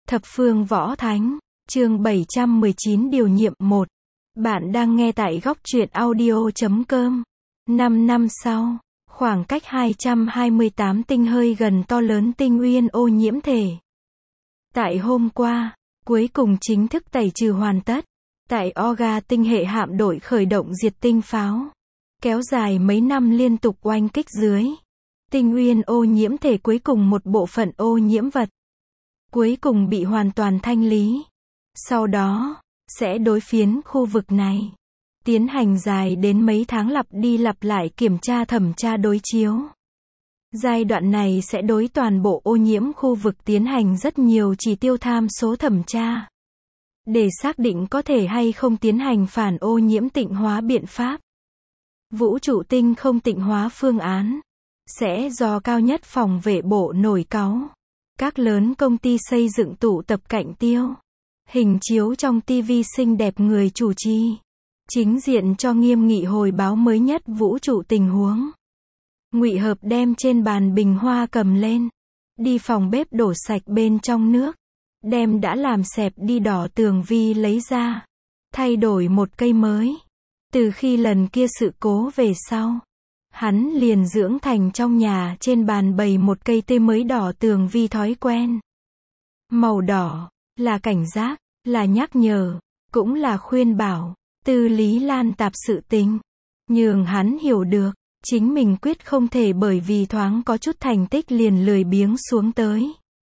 Thập phương võ thánh, chương 719 điều nhiệm 1. Bạn đang nghe tại góc truyện audio.com. 5 năm sau, khoảng cách 228 tinh hơi gần to lớn tinh uyên ô nhiễm thể. Tại hôm qua, cuối cùng chính thức tẩy trừ hoàn tất. Tại Oga tinh hệ hạm đội khởi động diệt tinh pháo. Kéo dài mấy năm liên tục oanh kích dưới. Tinh uyên ô nhiễm thể cuối cùng một bộ phận ô nhiễm vật. Cuối cùng bị hoàn toàn thanh lý. Sau đó, sẽ đối phiến khu vực này. Tiến hành dài đến mấy tháng lặp đi lặp lại kiểm tra thẩm tra đối chiếu. Giai đoạn này sẽ đối toàn bộ ô nhiễm khu vực tiến hành rất nhiều chỉ tiêu tham số thẩm tra. Để xác định có thể hay không tiến hành phản ô nhiễm tịnh hóa biện pháp. Vũ trụ tinh không tịnh hóa phương án. Sẽ do cao nhất phòng vệ bộ nổi cáu. Các lớn công ty xây dựng tụ tập cạnh tiêu. Hình chiếu trong TV xinh đẹp người chủ trì. Chính diện cho nghiêm nghị hồi báo mới nhất vũ trụ tình huống. Ngụy Hợp đem trên bàn bình hoa cầm lên. Đi phòng bếp đổ sạch bên trong nước. Đem đã làm xẹp đi đỏ tường vi lấy ra. Thay đổi một cây mới. Từ khi lần kia sự cố về sau. Hắn liền dưỡng thành trong nhà trên bàn bày một cây tê mới đỏ tường vi thói quen. Màu đỏ, là cảnh giác, là nhắc nhở, cũng là khuyên bảo, tư lý lan tạp sự tình. Nhường hắn hiểu được, chính mình quyết không thể bởi vì thoáng có chút thành tích liền lười biếng xuống tới.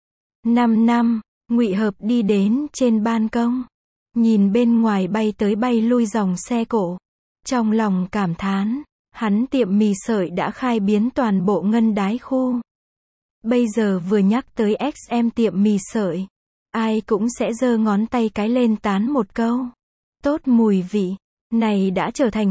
5 năm, Ngụy Hợp đi đến trên ban công. Nhìn bên ngoài bay tới bay lui dòng xe cộ. Trong lòng cảm thán. Hắn tiệm mì sợi đã khai biến toàn bộ ngân đái khu. Bây giờ vừa nhắc tới XM tiệm mì sợi. Ai cũng sẽ giơ ngón tay cái lên tán một câu. Tốt mùi vị. Này đã trở thành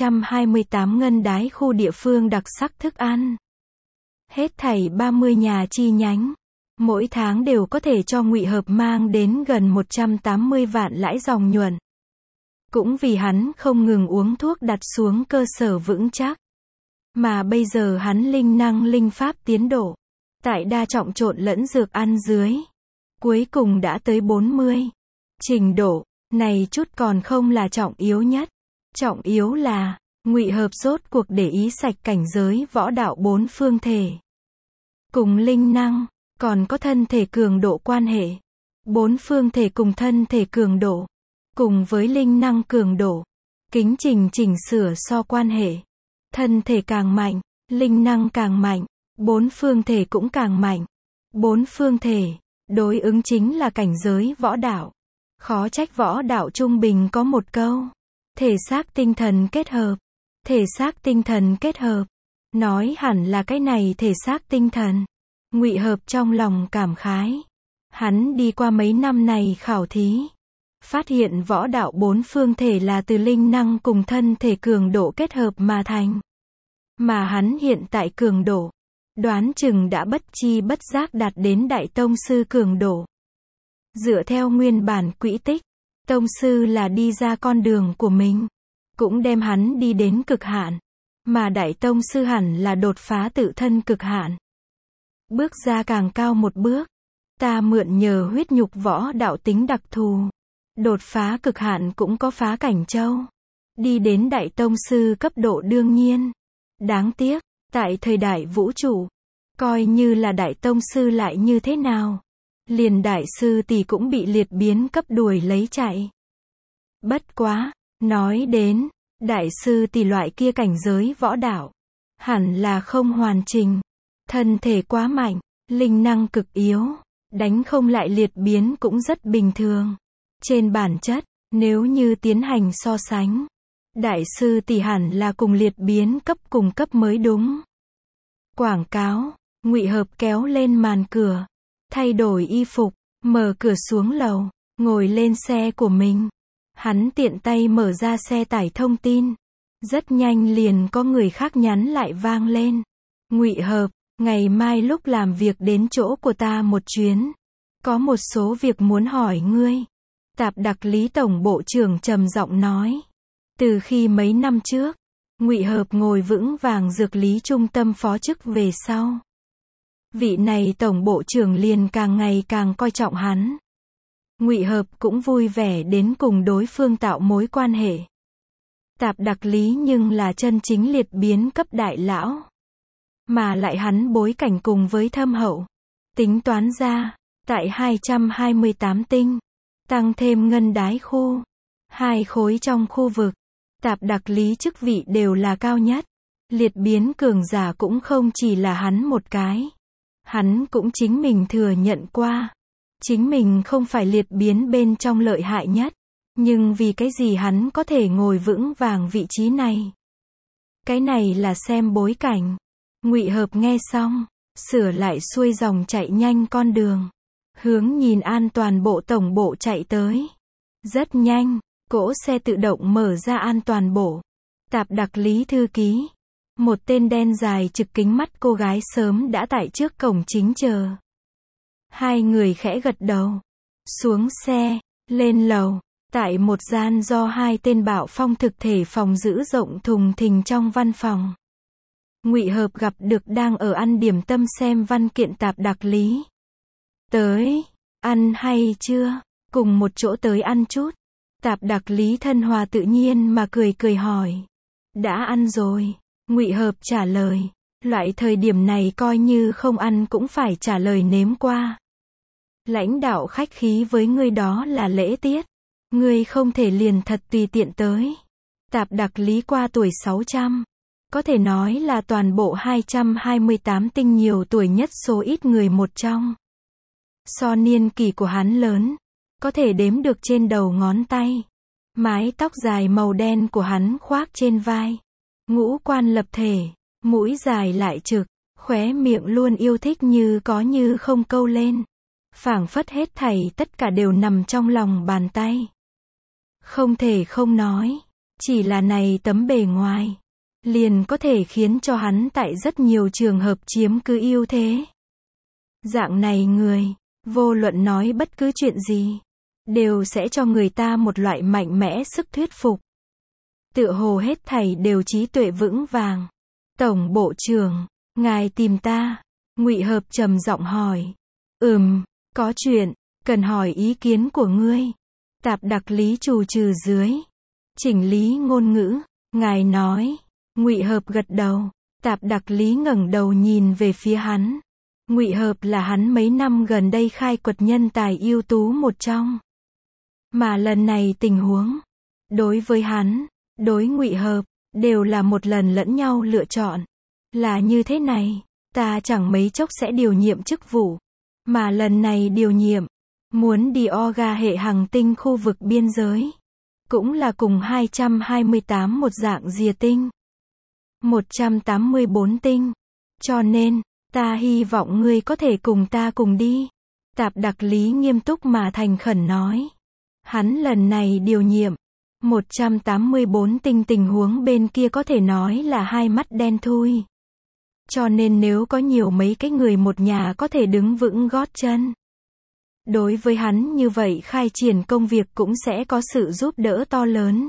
228 ngân đái khu địa phương đặc sắc thức ăn. Hết thảy 30 nhà chi nhánh. Mỗi tháng đều có thể cho Ngụy Hợp mang đến gần 180 vạn lãi dòng nhuận. Cũng vì hắn không ngừng uống thuốc đặt xuống cơ sở vững chắc. Mà bây giờ hắn linh năng linh pháp tiến độ. Tại đa trọng trộn lẫn dược ăn dưới. Cuối cùng đã tới 40. Trình độ, này chút còn không là trọng yếu nhất. Trọng yếu là, Ngụy Hợp rốt cuộc để ý sạch cảnh giới võ đạo 4 phương thể. Cùng linh năng, còn có thân thể cường độ quan hệ. 4 phương thể cùng thân thể cường độ. Cùng với linh năng cường độ, kính trình chỉnh sửa so quan hệ. Thân thể càng mạnh, linh năng càng mạnh, 4 phương thể cũng càng mạnh. 4 phương thể, đối ứng chính là cảnh giới võ đạo. Khó trách võ đạo trung bình có một câu. Thể xác tinh thần kết hợp. Thể xác tinh thần kết hợp. Nói hẳn là cái này thể xác tinh thần. Ngụy Hợp trong lòng cảm khái. Hắn đi qua mấy năm này khảo thí. Phát hiện võ đạo 4 phương thể là từ linh năng cùng thân thể cường độ kết hợp mà thành. Mà hắn hiện tại cường độ, đoán chừng đã bất chi bất giác đạt đến đại tông sư cường độ. Dựa theo nguyên bản quỹ tích, tông sư là đi ra con đường của mình, cũng đem hắn đi đến cực hạn. Mà đại tông sư hẳn là đột phá tự thân cực hạn. Bước ra càng cao một bước, ta mượn nhờ huyết nhục võ đạo tính đặc thù. Đột phá cực hạn cũng có phá cảnh châu. Đi đến đại tông sư cấp độ đương nhiên. Đáng tiếc, tại thời đại vũ trụ, coi như là đại tông sư lại như thế nào. Liền đại sư tỷ cũng bị liệt biến cấp đuổi lấy chạy. Bất quá, nói đến, đại sư tỷ loại kia cảnh giới võ đạo. Hẳn là không hoàn chỉnh. Thân thể quá mạnh, linh năng cực yếu. Đánh không lại liệt biến cũng rất bình thường. Trên bản chất, nếu như tiến hành so sánh, đại sư tỷ hẳn là cùng liệt biến cấp cùng cấp mới đúng. Quảng cáo, Ngụy Hợp kéo lên màn cửa, thay đổi y phục, mở cửa xuống lầu, ngồi lên xe của mình. Hắn tiện tay mở ra xe tải thông tin. Rất nhanh liền có người khác nhắn lại vang lên. Ngụy Hợp, ngày mai lúc làm việc đến chỗ của ta một chuyến. Có một số việc muốn hỏi ngươi. Tạp đặc lý tổng bộ trưởng trầm giọng nói. Từ khi mấy năm trước, Ngụy Hợp ngồi vững vàng dược lý trung tâm phó chức về sau. Vị này tổng bộ trưởng liền càng ngày càng coi trọng hắn. Ngụy Hợp cũng vui vẻ đến cùng đối phương tạo mối quan hệ. Tạp Đặc Lý nhưng là chân chính liệt biến cấp đại lão. Mà lại hắn bối cảnh cùng với thâm hậu. Tính toán ra, tại 228 tinh, tăng thêm ngân đái khu, 2 khối trong khu vực, Tạp Đặc Lý chức vị đều là cao nhất. Liệt biến cường giả cũng không chỉ là hắn một cái. Hắn cũng chính mình thừa nhận qua. Chính mình không phải liệt biến bên trong lợi hại nhất. Nhưng vì cái gì hắn có thể ngồi vững vàng vị trí này? Cái này là xem bối cảnh. Ngụy Hợp nghe xong, sửa lại xuôi dòng chạy nhanh con đường. Hướng nhìn an toàn bộ tổng bộ chạy tới. Rất nhanh, cỗ xe tự động mở ra an toàn bộ. Tạp Đặc Lý thư ký. Một tên đen dài trực kính mắt cô gái sớm đã tại trước cổng chính chờ. Hai người khẽ gật đầu. Xuống xe, lên lầu. Tại một gian do 2 tên bạo phong thực thể phòng giữ rộng thùng thình trong văn phòng. Ngụy Hợp gặp được đang ở ăn điểm tâm xem văn kiện Tạp Đặc Lý. Tới, ăn hay chưa? Cùng một chỗ tới ăn chút. Tạp Đặc Lý thân hòa tự nhiên mà cười hỏi. Đã ăn rồi. Ngụy Hợp trả lời. Loại thời điểm này coi như không ăn cũng phải trả lời nếm qua. Lãnh đạo khách khí với ngươi đó là lễ tiết. Ngươi không thể liền thật tùy tiện tới. Tạp Đặc Lý qua tuổi 600. Có thể nói là toàn bộ 228 tinh nhiều tuổi nhất số ít người một trong. So niên kỷ của hắn lớn. Có thể đếm được trên đầu ngón tay. Mái tóc dài màu đen của hắn khoác trên vai. Ngũ quan lập thể. Mũi dài lại trực. Khóe miệng luôn yêu thích như có như không câu lên. Phảng phất hết thảy tất cả đều nằm trong lòng bàn tay. Không thể không nói. Chỉ là này tấm bề ngoài. Liền có thể khiến cho hắn tại rất nhiều trường hợp chiếm cứ ưu thế. Dạng này người. Vô luận nói bất cứ chuyện gì. Đều sẽ cho người ta một loại mạnh mẽ sức thuyết phục. Tựa hồ hết thảy đều trí tuệ vững vàng. Tổng bộ trưởng. Ngài tìm ta. Ngụy Hợp trầm giọng hỏi. Có chuyện. Cần hỏi ý kiến của ngươi. Tạp Đặc Lý trù trừ dưới. Chỉnh lý ngôn ngữ. Ngài nói. Ngụy Hợp gật đầu. Tạp Đặc Lý ngẩng đầu nhìn về phía hắn. Ngụy Hợp là hắn mấy năm gần đây khai quật nhân tài ưu tú một trong. Mà lần này tình huống. Đối với hắn. Đối Ngụy Hợp. Đều là một lần lẫn nhau lựa chọn. Là như thế này. Ta chẳng mấy chốc sẽ điều nhiệm chức vụ. Mà lần này điều nhiệm. Muốn đi Oga hệ hành tinh khu vực biên giới. Cũng là cùng 228 một dạng rìa tinh. 184 tinh. Cho nên, ta hy vọng ngươi có thể cùng ta cùng đi. Tạp Đặc Lý nghiêm túc mà thành khẩn nói. Hắn lần này điều nhiệm. 184 tinh tình huống bên kia có thể nói là hai mắt đen thui. Cho nên nếu có nhiều mấy cái người một nhà có thể đứng vững gót chân. Đối với hắn như vậy khai triển công việc cũng sẽ có sự giúp đỡ to lớn.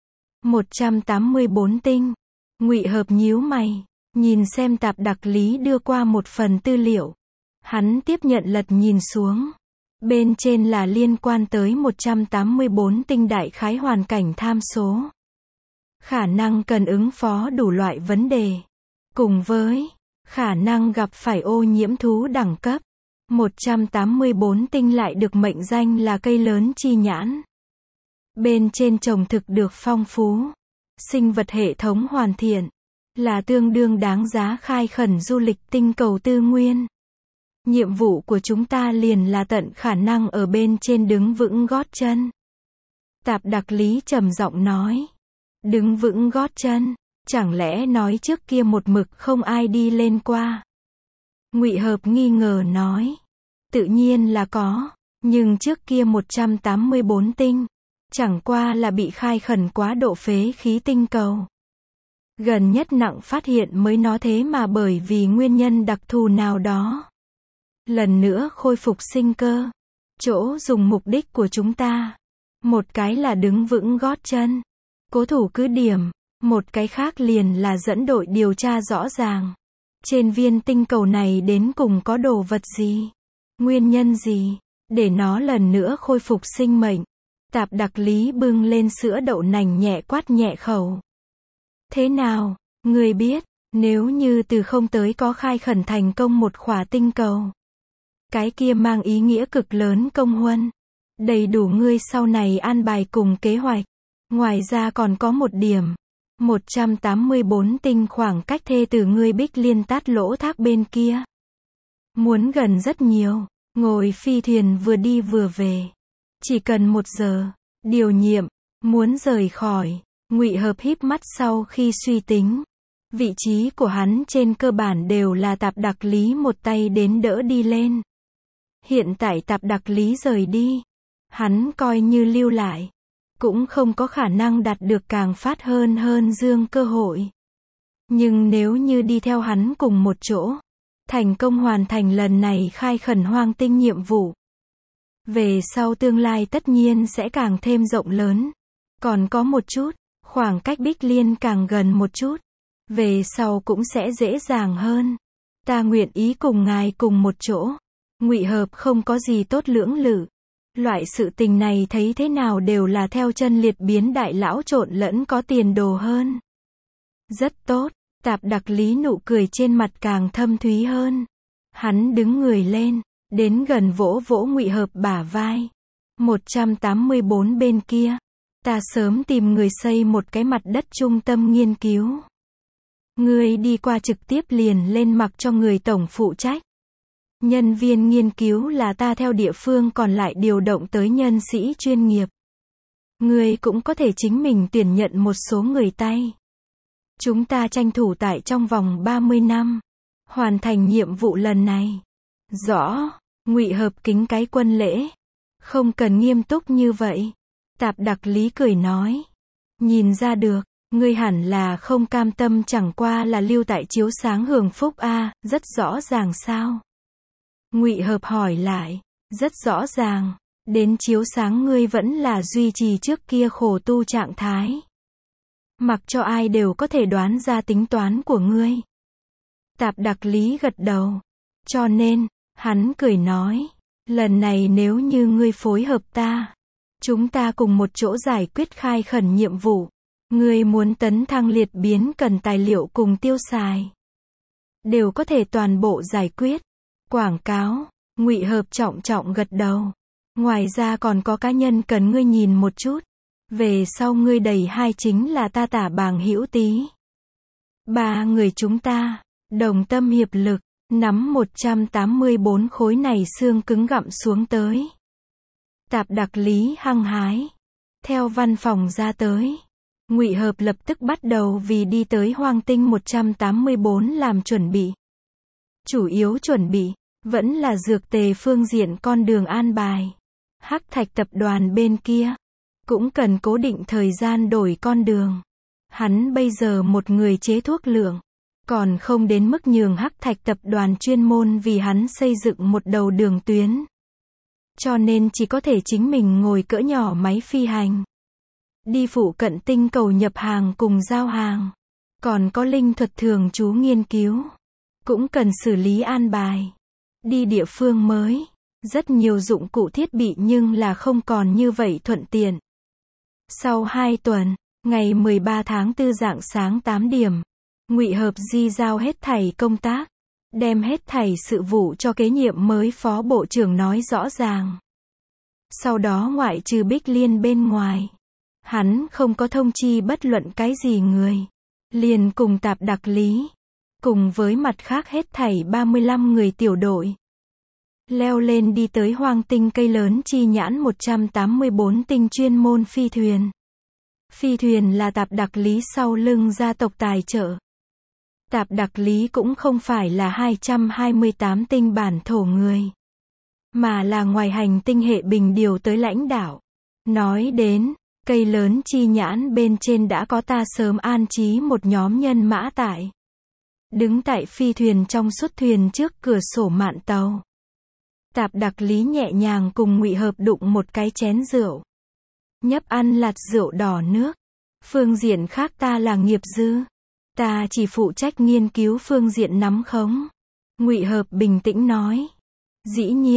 184 tinh. Ngụy Hợp nhíu mày. Nhìn xem Tạp Đặc Lý đưa qua một phần tư liệu. Hắn tiếp nhận lật nhìn xuống. Bên trên là liên quan tới 184 tinh đại khái hoàn cảnh tham số. Khả năng cần ứng phó đủ loại vấn đề. Cùng với khả năng gặp phải ô nhiễm thú đẳng cấp. 184 tinh lại được mệnh danh là cây lớn chi nhãn. Bên trên trồng thực được phong phú. Sinh vật hệ thống hoàn thiện. Là tương đương đáng giá khai khẩn du lịch tinh cầu tư nguyên. Nhiệm vụ của chúng ta liền là tận khả năng ở bên trên đứng vững gót chân. Tạp Đặc Lý trầm giọng nói. Đứng vững gót chân. Chẳng lẽ nói trước kia một mực không ai đi lên qua? Ngụy Hợp nghi ngờ nói. Tự nhiên là có. Nhưng trước kia 184 tinh. Chẳng qua là bị khai khẩn quá độ phế khí tinh cầu. Gần nhất nặng phát hiện mới nó thế mà bởi vì nguyên nhân đặc thù nào đó. Lần nữa khôi phục sinh cơ. Chỗ dùng mục đích của chúng ta. Một cái là đứng vững gót chân. Cố thủ cứ điểm. Một cái khác liền là dẫn đội điều tra rõ ràng. Trên viên tinh cầu này đến cùng có đồ vật gì? Nguyên nhân gì? để nó lần nữa khôi phục sinh mệnh. Tạp Đặc Lý bưng lên sữa đậu nành nhẹ quát nhẹ khẩu. Thế nào, ngươi biết, nếu như từ không tới có khai khẩn thành công một khỏa tinh cầu, cái kia mang ý nghĩa cực lớn công huân, đầy đủ ngươi sau này an bài cùng kế hoạch. Ngoài ra còn có một điểm, 184 tinh khoảng cách thê tử ngươi Bích Liên Tát Lỗ Thác bên kia. Muốn gần rất nhiều, ngồi phi thuyền vừa đi vừa về. Chỉ cần 1 giờ, điều nhiệm, muốn rời khỏi. Ngụy Hợp híp mắt sau khi suy tính. Vị trí của hắn trên cơ bản đều là Tạp Đặc Lý một tay đến đỡ đi lên. Hiện tại Tạp Đặc Lý rời đi, hắn coi như lưu lại, cũng không có khả năng đạt được càng phát hơn dương cơ hội. Nhưng nếu như đi theo hắn cùng một chỗ, thành công hoàn thành lần này khai khẩn hoang tinh nhiệm vụ, về sau tương lai tất nhiên sẽ càng thêm rộng lớn. Còn có một chút, khoảng cách Bích Liên càng gần một chút, về sau cũng sẽ dễ dàng hơn. Ta nguyện ý cùng ngài cùng một chỗ. Ngụy Hợp không có gì tốt lưỡng lự. Loại sự tình này thấy thế nào đều là theo chân liệt biến đại lão trộn lẫn có tiền đồ hơn. Rất tốt, Tạp Đặc Lý nụ cười trên mặt càng thâm thúy hơn. Hắn đứng người lên, đến gần vỗ vỗ Ngụy Hợp bả vai. 184 bên kia, ta sớm tìm người xây một cái mặt đất trung tâm nghiên cứu. Ngươi đi qua trực tiếp liền lên mặc cho người tổng phụ trách. Nhân viên nghiên cứu là ta theo địa phương còn lại điều động tới nhân sĩ chuyên nghiệp. Ngươi cũng có thể chính mình tuyển nhận một số người tay. Chúng ta tranh thủ tại trong vòng 30 năm, hoàn thành nhiệm vụ lần này. Rõ, Ngụy Hợp kính cái quân lễ. Không cần nghiêm túc như vậy. Tạp Đặc Lý cười nói. Nhìn ra được, ngươi hẳn là không cam tâm chẳng qua là lưu tại chiếu sáng hưởng phúc a, rất rõ ràng sao? Ngụy Hợp hỏi lại. Rất rõ ràng, đến chiếu sáng ngươi vẫn là duy trì trước kia khổ tu trạng thái. Mặc cho ai đều có thể đoán ra tính toán của ngươi. Tạp Đặc Lý gật đầu. Cho nên, hắn cười nói, lần này nếu như ngươi phối hợp ta, chúng ta cùng một chỗ giải quyết khai khẩn nhiệm vụ. Ngươi muốn tấn thăng liệt biến cần tài liệu cùng tiêu xài, đều có thể toàn bộ giải quyết. Quảng cáo, Ngụy Hợp trọng trọng gật đầu. Ngoài ra còn có cá nhân cần ngươi nhìn một chút. Về sau ngươi đầy hai chính là ta Tả Bàng Hữu Tý. 3 người chúng ta, đồng tâm hiệp lực, nắm 184 khối này xương cứng gặm xuống tới. Tạp Đặc Lý hăng hái, theo văn phòng ra tới. Ngụy Hợp lập tức bắt đầu vì đi tới hoang tinh 184 làm chuẩn bị. Chủ yếu chuẩn bị, vẫn là dược tề phương diện con đường an bài. Hắc Thạch tập đoàn bên kia, cũng cần cố định thời gian đổi con đường. Hắn bây giờ một người chế thuốc lượng, còn không đến mức nhường Hắc Thạch tập đoàn chuyên môn vì hắn xây dựng một đầu đường tuyến. Cho nên chỉ có thể chính mình ngồi cỡ nhỏ máy phi hành. Đi phụ cận tinh cầu nhập hàng cùng giao hàng. Còn có linh thuật thường trú nghiên cứu. Cũng cần xử lý an bài. Đi địa phương mới. Rất nhiều dụng cụ thiết bị nhưng là không còn như vậy thuận tiện. Sau 2 tuần, ngày 13 tháng 4 rạng sáng 8 điểm, Ngụy Hợp di giao hết thảy công tác. Đem hết thảy sự vụ cho kế nhiệm mới phó bộ trưởng nói rõ ràng. Sau đó ngoại trừ Bích Liên bên ngoài, hắn không có thông chi bất luận cái gì người. Liền cùng Tạp Đặc Lý, cùng với mặt khác hết thảy 35 người tiểu đội, leo lên đi tới hoang tinh cây lớn chi nhãn 184 tinh chuyên môn phi thuyền. Phi thuyền là Tạp Đặc Lý sau lưng gia tộc tài trợ. Tạp Đặc Lý cũng không phải là 228 tinh bản thổ người, mà là ngoài hành tinh hệ bình điều tới lãnh đạo. Nói đến, cây lớn chi nhãn bên trên đã có ta sớm an trí một nhóm nhân mã tại. Đứng tại phi thuyền trong suốt thuyền trước cửa sổ mạn tàu. Tạp Đặc Lý nhẹ nhàng cùng Ngụy Hợp đụng một cái chén rượu. Nhấp ăn lạt rượu đỏ nước. Phương diện khác ta là nghiệp dư. Ta chỉ phụ trách nghiên cứu phương diện nắm khống. Ngụy Hợp bình tĩnh nói. Dĩ nhiên,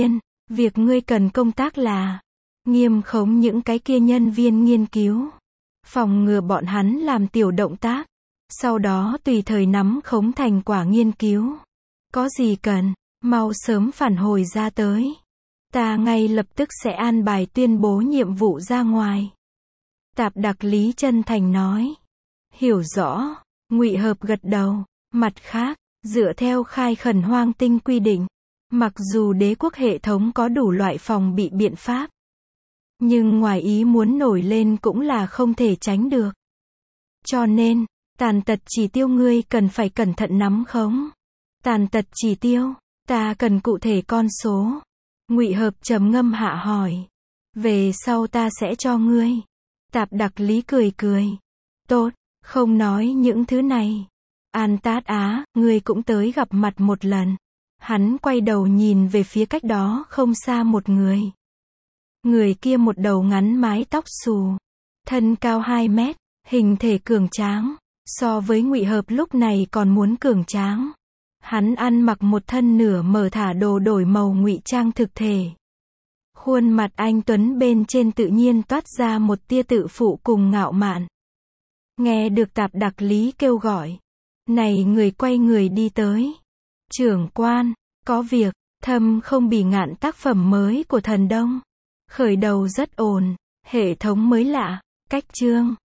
Việc ngươi cần công tác là nghiêm khống những cái kia nhân viên nghiên cứu, phòng ngừa bọn hắn làm tiểu động tác, sau đó tùy thời nắm khống thành quả nghiên cứu. Có gì cần, mau sớm phản hồi ra tới. Ta ngay lập tức sẽ an bài tuyên bố nhiệm vụ ra ngoài. Tạp đặc Lý chân thành nói. Hiểu rõ. Ngụy Hợp gật đầu. Mặt khác, dựa theo khai khẩn hoang tinh quy định, mặc dù đế quốc hệ thống có đủ loại phòng bị biện pháp, nhưng ngoài ý muốn nổi lên cũng là không thể tránh được. Cho nên, tàn tật chỉ tiêu ngươi cần phải cẩn thận nắm khống. Tàn tật chỉ tiêu, ta cần cụ thể con số. Ngụy Hợp trầm ngâm hạ hỏi. Về sau ta sẽ cho ngươi. Tạp đặc Lý cười cười. Tốt, không nói những thứ này. An Tát Á, ngươi cũng tới gặp mặt một lần. Hắn quay đầu nhìn về phía cách đó không xa một người. Người kia một đầu ngắn mái tóc xù, thân cao 2 mét, hình thể cường tráng, so với Ngụy Hợp lúc này còn muốn cường tráng. Hắn ăn mặc một thân nửa mở thả đồ đổi màu ngụy trang thực thể. Khuôn mặt anh tuấn bên trên tự nhiên toát ra một tia tự phụ cùng ngạo mạn. Nghe được Tạp đặc Lý kêu gọi, này người quay người đi tới. Trưởng quan, có việc, Thâm Không Bỉ Ngạn tác phẩm mới của Thần Đông. Khởi đầu rất ổn, hệ thống mới lạ, cách chương